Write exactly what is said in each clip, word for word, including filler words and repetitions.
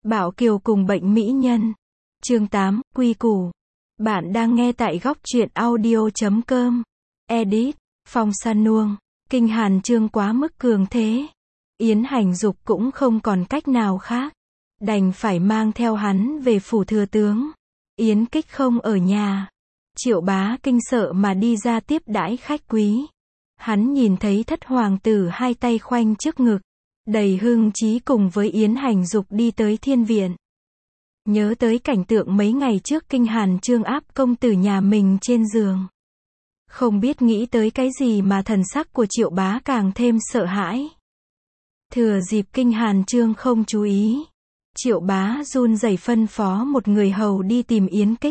Bảo Kiều cùng bệnh mỹ nhân. Chương tám, quy củ. Bạn đang nghe tại góc truyện audio chấm com. Edit, Phong San Nuông. Kinh Hàn Chương quá mức cường thế. Yến Hành Dục cũng không còn cách nào khác. Đành phải mang theo hắn về phủ thừa tướng. Yến Kích không ở nhà. Triệu Bá kinh sợ mà đi ra tiếp đãi khách quý. Hắn nhìn thấy thất hoàng tử hai tay khoanh trước ngực, đầy hưng trí cùng với Yến Hành Dục đi tới thiên viện. Nhớ tới cảnh tượng mấy ngày trước Kinh Hàn Chương áp công tử nhà mình trên giường. Không biết nghĩ tới cái gì mà thần sắc của Triệu Bá càng thêm sợ hãi. Thừa dịp Kinh Hàn Chương không chú ý, Triệu Bá run rẩy phân phó một người hầu đi tìm Yến Kích.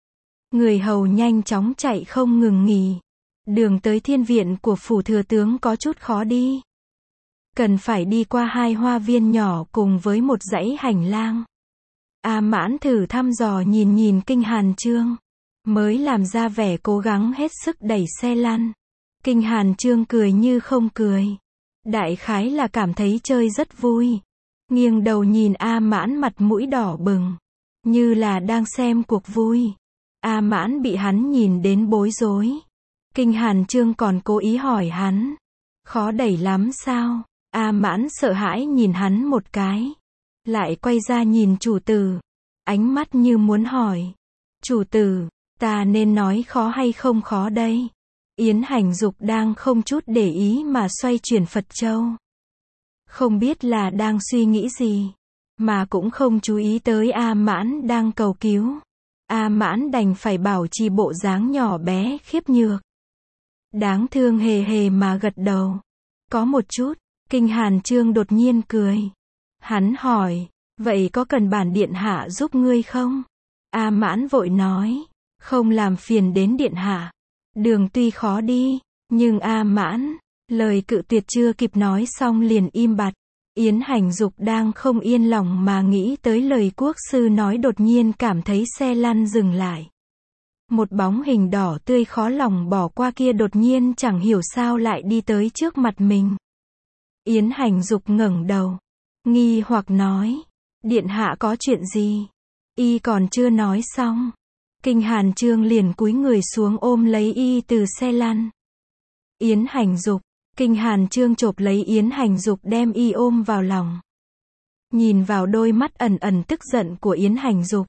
Người hầu nhanh chóng chạy không ngừng nghỉ. Đường tới thiên viện của phủ thừa tướng có chút khó đi. Cần phải đi qua hai hoa viên nhỏ cùng với một dãy hành lang. A Mãn thử thăm dò nhìn nhìn Kinh Hàn Chương, mới làm ra vẻ cố gắng hết sức đẩy xe lăn. Kinh Hàn Chương cười như không cười. Đại khái là cảm thấy chơi rất vui. Nghiêng đầu nhìn A Mãn mặt mũi đỏ bừng, như là đang xem cuộc vui. A Mãn bị hắn nhìn đến bối rối. Kinh Hàn Chương còn cố ý hỏi hắn, khó đẩy lắm sao? A Mãn sợ hãi nhìn hắn một cái, lại quay ra nhìn chủ tử, ánh mắt như muốn hỏi, chủ tử, ta nên nói khó hay không khó đây? Yến Hành Dục đang không chút để ý mà xoay chuyển Phật châu. Không biết là đang suy nghĩ gì, mà cũng không chú ý tới A Mãn đang cầu cứu. A Mãn đành phải bảo trì bộ dáng nhỏ bé khiếp nhược. Đáng thương hề hề mà gật đầu. Có một chút. Kinh Hàn Chương đột nhiên cười. Hắn hỏi, vậy có cần bản điện hạ giúp ngươi không? A Mãn vội nói, không làm phiền đến điện hạ. Đường tuy khó đi, nhưng A Mãn, lời cự tuyệt chưa kịp nói xong liền im bặt. Yến Hành Dục đang không yên lòng mà nghĩ tới lời quốc sư nói, đột nhiên cảm thấy xe lăn dừng lại. Một bóng hình đỏ tươi khó lòng bỏ qua kia đột nhiên chẳng hiểu sao lại đi tới trước mặt mình. Yến Hành Dục ngẩng đầu, nghi hoặc nói, điện hạ có chuyện gì? Y còn chưa nói xong, Kinh Hàn Chương liền cúi người xuống ôm lấy y từ xe lăn. Yến Hành Dục, Kinh Hàn Chương chộp lấy Yến Hành Dục đem y ôm vào lòng. Nhìn vào đôi mắt ẩn ẩn tức giận của Yến Hành Dục,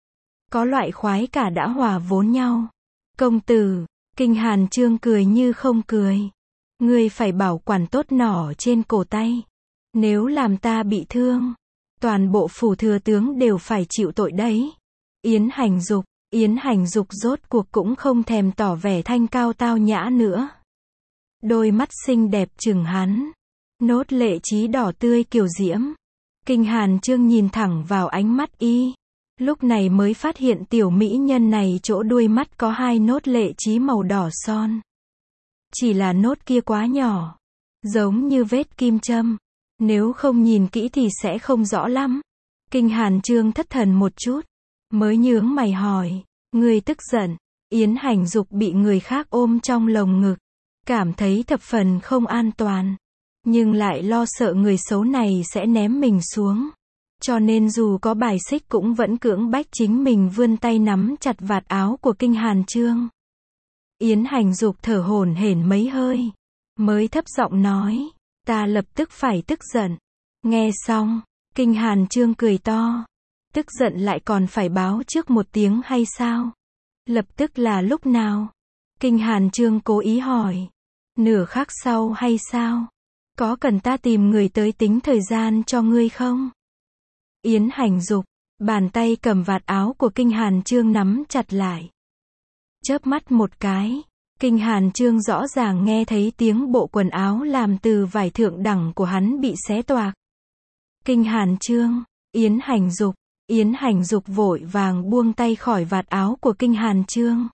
có loại khoái cả đã hòa vốn nhau. Công tử, Kinh Hàn Chương cười như không cười. Ngươi phải bảo quản tốt nỏ trên cổ tay. Nếu làm ta bị thương, toàn bộ phủ thừa tướng đều phải chịu tội đấy. Yến Hành Dục, Yến Hành Dục rốt cuộc cũng không thèm tỏ vẻ thanh cao tao nhã nữa. Đôi mắt xinh đẹp chừng hắn, nốt lệ trí đỏ tươi kiều diễm. Kinh Hàn Chương nhìn thẳng vào ánh mắt y, lúc này mới phát hiện tiểu mỹ nhân này chỗ đuôi mắt có hai nốt lệ trí màu đỏ son. Chỉ là nốt kia quá nhỏ, giống như vết kim châm. Nếu không nhìn kỹ thì sẽ không rõ lắm. Kinh Hàn Chương thất thần một chút, mới nhướng mày hỏi, ngươi tức giận? Yến Hành Dục bị người khác ôm trong lồng ngực, cảm thấy thập phần không an toàn, nhưng lại lo sợ người xấu này sẽ ném mình xuống. Cho nên dù có bài xích cũng vẫn cưỡng bách chính mình vươn tay nắm chặt vạt áo của Kinh Hàn Chương. Yến Hành Dục thở hổn hển mấy hơi, mới thấp giọng nói, ta lập tức phải tức giận. Nghe xong, Kinh Hàn Chương cười to, tức giận lại còn phải báo trước một tiếng hay sao? Lập tức là lúc nào? Kinh Hàn Chương cố ý hỏi, nửa khắc sau hay sao? Có cần ta tìm người tới tính thời gian cho ngươi không? Yến Hành Dục, bàn tay cầm vạt áo của Kinh Hàn Chương nắm chặt lại. Chớp mắt một cái, Kinh Hàn Chương rõ ràng nghe thấy tiếng bộ quần áo làm từ vải thượng đẳng của hắn bị xé toạc. Kinh Hàn Chương, Yến Hành Dục, Yến Hành Dục vội vàng buông tay khỏi vạt áo của Kinh Hàn Chương.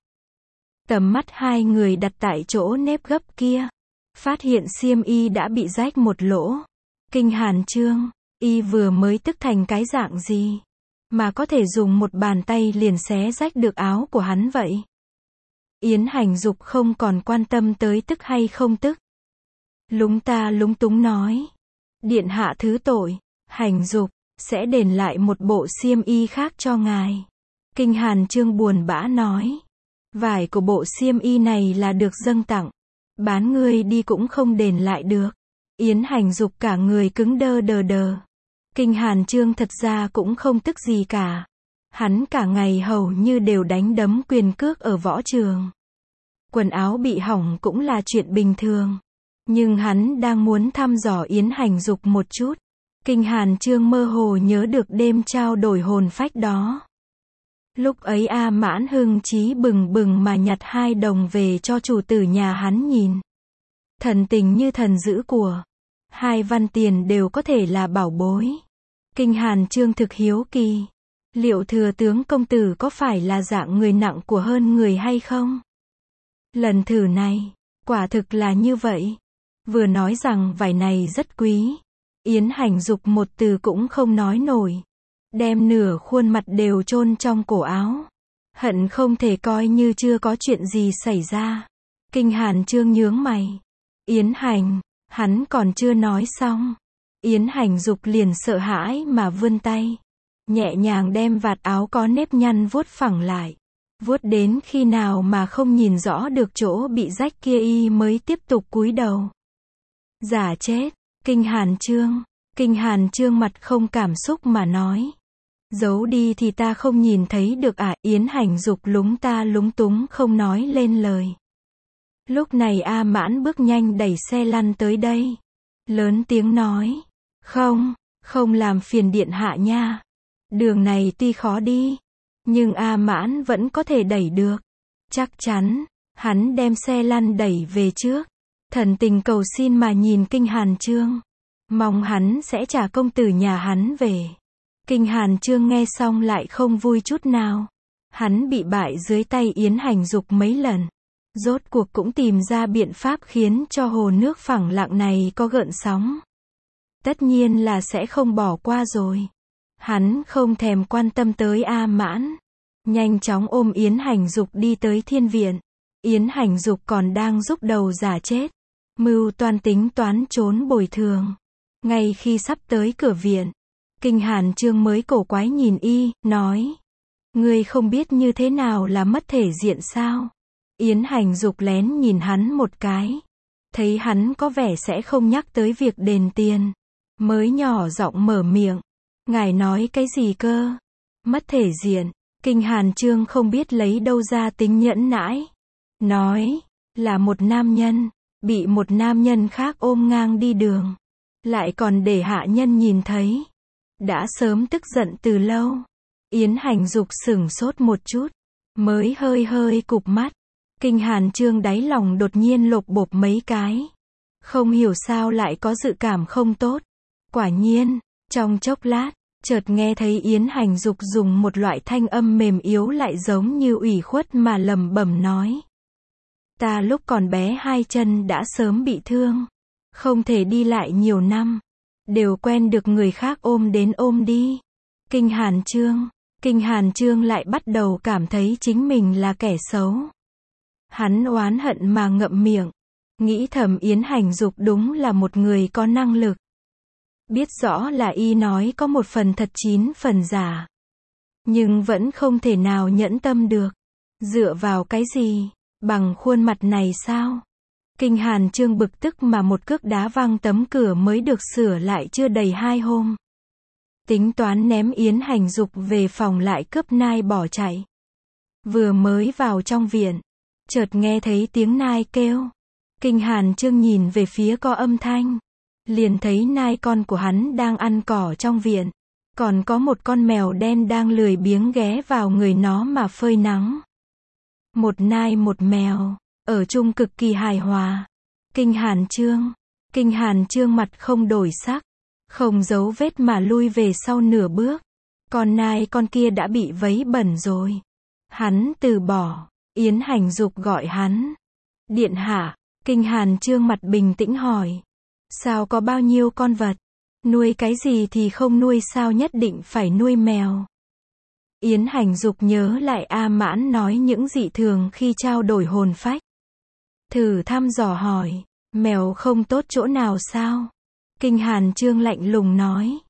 Tầm mắt hai người đặt tại chỗ nếp gấp kia, phát hiện xiêm y đã bị rách một lỗ. Kinh Hàn Chương, y vừa mới tức thành cái dạng gì, mà có thể dùng một bàn tay liền xé rách được áo của hắn vậy? Yến Hành Dục không còn quan tâm tới tức hay không tức. Lúng ta lúng túng nói, điện hạ thứ tội. Hành Dục, sẽ đền lại một bộ xiêm y khác cho ngài. Kinh Hàn Chương buồn bã nói. Vải của bộ xiêm y này là được dâng tặng. Bán ngươi đi cũng không đền lại được. Yến Hành Dục cả người cứng đơ đờ đờ. Kinh Hàn Chương thật ra cũng không tức gì cả. Hắn cả ngày hầu như đều đánh đấm quyền cước ở võ trường. Quần áo bị hỏng cũng là chuyện bình thường. Nhưng hắn đang muốn thăm dò Yến Hành Dục một chút. Kinh Hàn Chương mơ hồ nhớ được đêm trao đổi hồn phách đó. Lúc ấy A Mãn hưng chí bừng bừng mà nhặt hai đồng về cho chủ tử nhà hắn nhìn. Thần tình như thần giữ của. Hai văn tiền đều có thể là bảo bối. Kinh Hàn Chương thực hiếu kỳ. Liệu thừa tướng công tử có phải là dạng người nặng của hơn người hay không? Lần thử này, quả thực là như vậy. Vừa nói rằng vải này rất quý. Yến Hành Dục một từ cũng không nói nổi. Đem nửa khuôn mặt đều chôn trong cổ áo. Hận không thể coi như chưa có chuyện gì xảy ra. Kinh Hàn Chương nhướng mày. Yến Hành, hắn còn chưa nói xong. Yến Hành Dục liền sợ hãi mà vươn tay. Nhẹ nhàng đem vạt áo có nếp nhăn vuốt phẳng lại. Vuốt đến khi nào mà không nhìn rõ được chỗ bị rách kia y mới tiếp tục cúi đầu. Giả chết, Kinh Hàn Chương. Kinh Hàn Chương mặt không cảm xúc mà nói. Giấu đi thì ta không nhìn thấy được à? Yến Hành Dục lúng ta lúng túng không nói lên lời. Lúc này A Mãn bước nhanh đẩy xe lăn tới đây. Lớn tiếng nói. Không, không làm phiền điện hạ nha. Đường này tuy khó đi, nhưng A Mãn vẫn có thể đẩy được. Chắc chắn, hắn đem xe lăn đẩy về trước. Thần tình cầu xin mà nhìn Kinh Hàn Chương. Mong hắn sẽ trả công tử nhà hắn về. Kinh Hàn Chương nghe xong lại không vui chút nào. Hắn bị bại dưới tay Yến Hành Dục mấy lần. Rốt cuộc cũng tìm ra biện pháp khiến cho hồ nước phẳng lặng này có gợn sóng. Tất nhiên là sẽ không bỏ qua rồi. Hắn không thèm quan tâm tới A Mãn. Nhanh chóng ôm Yến Hành Dục đi tới thiên viện. Yến Hành Dục còn đang rúc đầu giả chết. Mưu toan tính toán trốn bồi thường. Ngay khi sắp tới cửa viện, Kinh Hàn Chương mới cổ quái nhìn y, nói. Ngươi không biết như thế nào là mất thể diện sao? Yến Hành Dục lén nhìn hắn một cái. Thấy hắn có vẻ sẽ không nhắc tới việc đền tiền. Mới nhỏ giọng mở miệng. Ngài nói cái gì cơ? Mất thể diện. Kinh Hàn Chương không biết lấy đâu ra tính nhẫn nãi. Nói, là một nam nhân, bị một nam nhân khác ôm ngang đi đường. Lại còn để hạ nhân nhìn thấy. Đã sớm tức giận từ lâu. Yến Hành Dục sửng sốt một chút. Mới hơi hơi cụp mắt. Kinh Hàn Chương đáy lòng đột nhiên lột bột mấy cái. Không hiểu sao lại có dự cảm không tốt. Quả nhiên, trong chốc lát, chợt nghe thấy Yến Hành Dục dùng một loại thanh âm mềm yếu lại giống như ủy khuất mà lẩm bẩm nói. Ta lúc còn bé hai chân đã sớm bị thương. Không thể đi lại nhiều năm. Đều quen được người khác ôm đến ôm đi. Kinh Hàn Chương. Kinh Hàn Chương lại bắt đầu cảm thấy chính mình là kẻ xấu. Hắn oán hận mà ngậm miệng. Nghĩ thầm Yến Hành Dục đúng là một người có năng lực. Biết rõ là y nói có một phần thật chín phần giả. Nhưng vẫn không thể nào nhẫn tâm được. Dựa vào cái gì? Bằng khuôn mặt này sao? Kinh Hàn Chương bực tức mà một cước đá văng tấm cửa mới được sửa lại chưa đầy hai hôm. Tính toán ném Yến Hành Dục về phòng lại cướp nai bỏ chạy. Vừa mới vào trong viện, chợt nghe thấy tiếng nai kêu. Kinh Hàn Chương nhìn về phía có âm thanh. Liền thấy nai con của hắn đang ăn cỏ trong viện. Còn có một con mèo đen đang lười biếng ghé vào người nó mà phơi nắng. Một nai một mèo, ở chung cực kỳ hài hòa. Kinh Hàn Chương. Kinh Hàn Chương mặt không đổi sắc. Không giấu vết mà lui về sau nửa bước. Con nai con kia đã bị vấy bẩn rồi. Hắn từ bỏ. Yến Hành Dục gọi hắn. Điện hạ. Kinh Hàn Chương mặt bình tĩnh hỏi. Sao có bao nhiêu con vật? Nuôi cái gì thì không nuôi sao nhất định phải nuôi mèo? Yến Hành Dục nhớ lại A Mãn nói những dị thường khi trao đổi hồn phách. Thử thăm dò hỏi. Mèo không tốt chỗ nào sao? Kinh Hàn Chương lạnh lùng nói.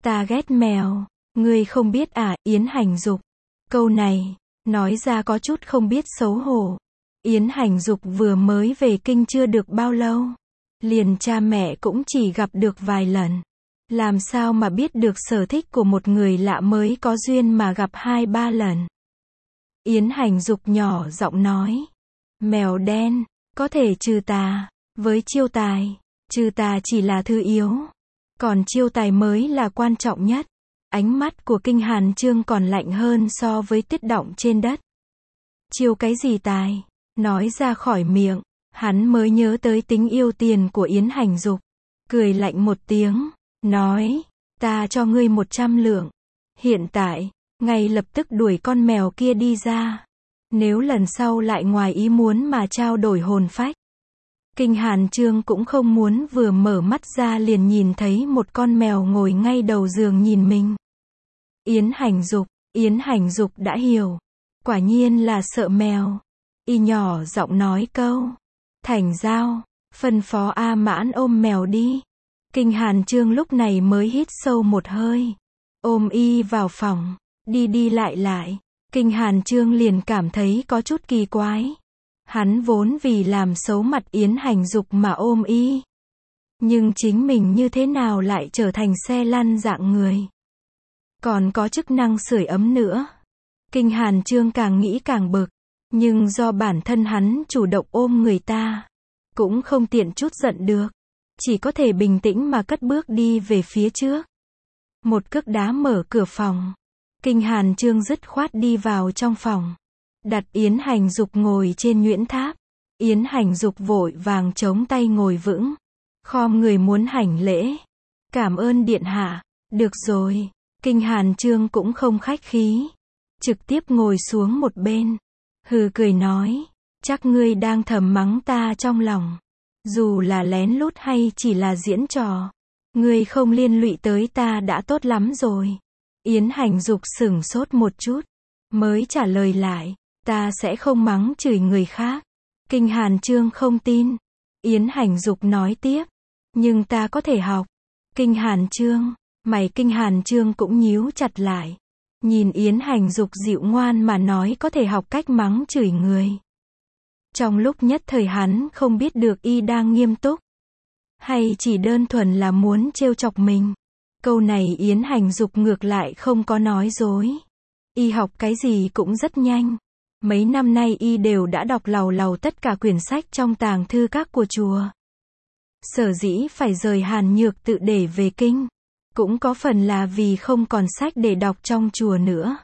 Ta ghét mèo. Ngươi không biết à, Yến Hành Dục. Câu này, nói ra có chút không biết xấu hổ. Yến Hành Dục vừa mới về kinh chưa được bao lâu. Liền cha mẹ cũng chỉ gặp được vài lần. Làm sao mà biết được sở thích của một người lạ mới có duyên mà gặp hai ba lần. Yến Hành Dục nhỏ giọng nói. Mèo đen, có thể trừ tà. Với chiêu tài, trừ tà chỉ là thứ yếu. Còn chiêu tài mới là quan trọng nhất. Ánh mắt của Kinh Hàn Chương còn lạnh hơn so với tuyết đọng trên đất. Chiêu cái gì tài? Nói ra khỏi miệng, hắn mới nhớ tới tính yêu tiền của Yến Hành Dục. Cười lạnh một tiếng, nói, ta cho ngươi một trăm lượng. Hiện tại, ngay lập tức đuổi con mèo kia đi ra. Nếu lần sau lại ngoài ý muốn mà trao đổi hồn phách. Kinh Hàn Chương cũng không muốn vừa mở mắt ra liền nhìn thấy một con mèo ngồi ngay đầu giường nhìn mình. Yến Hành Dục, Yến Hành Dục đã hiểu. Quả nhiên là sợ mèo. Y nhỏ giọng nói câu. Thành giao, phân phó A Mãn ôm mèo đi. Kinh Hàn Chương lúc này mới hít sâu một hơi. Ôm y vào phòng, đi đi lại lại. Kinh Hàn Chương liền cảm thấy có chút kỳ quái. Hắn vốn vì làm xấu mặt Yến Hành Dục mà ôm y. Nhưng chính mình như thế nào lại trở thành xe lăn dạng người. Còn có chức năng sưởi ấm nữa. Kinh Hàn Chương càng nghĩ càng bực. Nhưng do bản thân hắn chủ động ôm người ta. Cũng không tiện chút giận được. Chỉ có thể bình tĩnh mà cất bước đi về phía trước. Một cước đá mở cửa phòng. Kinh Hàn Chương dứt khoát đi vào trong phòng. Đặt Yến Hành Dục ngồi trên nhuyễn tháp. Yến Hành Dục vội vàng chống tay ngồi vững. Khom người muốn hành lễ. Cảm ơn điện hạ. Được rồi. Kinh Hàn Chương cũng không khách khí. Trực tiếp ngồi xuống một bên. Hừ cười nói. Chắc ngươi đang thầm mắng ta trong lòng. Dù là lén lút hay chỉ là diễn trò. Ngươi không liên lụy tới ta đã tốt lắm rồi. Yến Hành Dục sửng sốt một chút. Mới trả lời lại. Ta sẽ không mắng chửi người khác. Kinh Hàn Chương không tin. Yến Hành Dục nói tiếp. Nhưng ta có thể học. Kinh Hàn Chương. Mày Kinh Hàn Chương cũng nhíu chặt lại. Nhìn Yến Hành Dục dịu ngoan mà nói có thể học cách mắng chửi người. Trong lúc nhất thời hắn không biết được y đang nghiêm túc. Hay chỉ đơn thuần là muốn trêu chọc mình. Câu này Yến Hành Dục ngược lại không có nói dối. Y học cái gì cũng rất nhanh. Mấy năm nay y đều đã đọc làu làu tất cả quyển sách trong tàng thư các của chùa. Sở dĩ phải rời Hàn Nhược Tự để về kinh. Cũng có phần là vì không còn sách để đọc trong chùa nữa.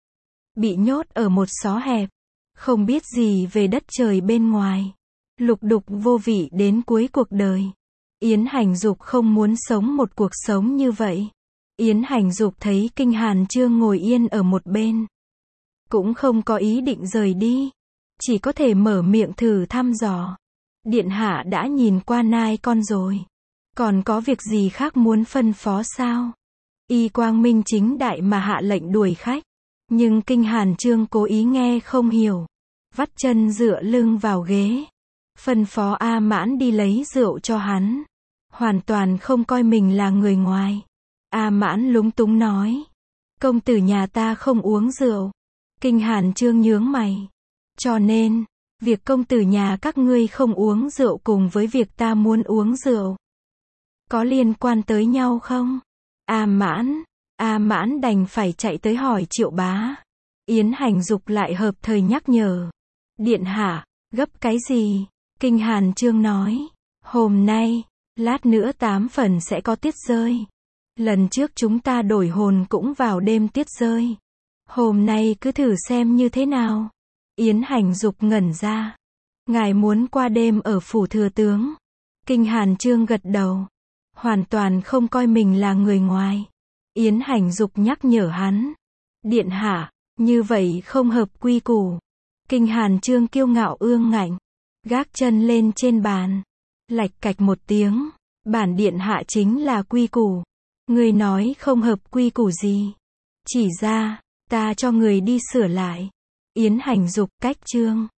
Bị nhốt ở một xó hẹp. Không biết gì về đất trời bên ngoài. Lục đục vô vị đến cuối cuộc đời. Yến Hành Dục không muốn sống một cuộc sống như vậy. Yến Hành Dục thấy Kinh Hàn Chương ngồi yên ở một bên. Cũng không có ý định rời đi. Chỉ có thể mở miệng thử thăm dò. Điện hạ đã nhìn qua nai con rồi. Còn có việc gì khác muốn phân phó sao? Y quang minh chính đại mà hạ lệnh đuổi khách. Nhưng Kinh Hàn Chương cố ý nghe không hiểu. Vắt chân dựa lưng vào ghế. Phân phó A Mãn đi lấy rượu cho hắn. Hoàn toàn không coi mình là người ngoài. A Mãn lúng túng nói. Công tử nhà ta không uống rượu. Kinh Hàn Chương nhướng mày. Cho nên, việc công tử nhà các ngươi không uống rượu cùng với việc ta muốn uống rượu. Có liên quan tới nhau không? A Mãn. A Mãn đành phải chạy tới hỏi Triệu Bá. Yến Hành Dục lại hợp thời nhắc nhở. Điện hạ, gấp cái gì? Kinh Hàn Chương nói. Hôm nay, lát nữa tám phần sẽ có tiết rơi. Lần trước chúng ta đổi hồn cũng vào đêm tiết rơi. Hôm nay cứ thử xem như thế nào. Yến Hành Dục ngẩn ra. Ngài muốn qua đêm ở phủ thừa tướng. Kinh Hàn Chương gật đầu. Hoàn toàn không coi mình là người ngoài. Yến Hành Dục nhắc nhở hắn. Điện hạ, như vậy không hợp quy củ. Kinh Hàn Chương kiêu ngạo ương ngạnh. Gác chân lên trên bàn. Lạch cạch một tiếng. Bản điện hạ chính là quy củ. Người nói không hợp quy củ gì. Chỉ ra, ta cho người đi sửa lại. Yến Hành Dục cách chương.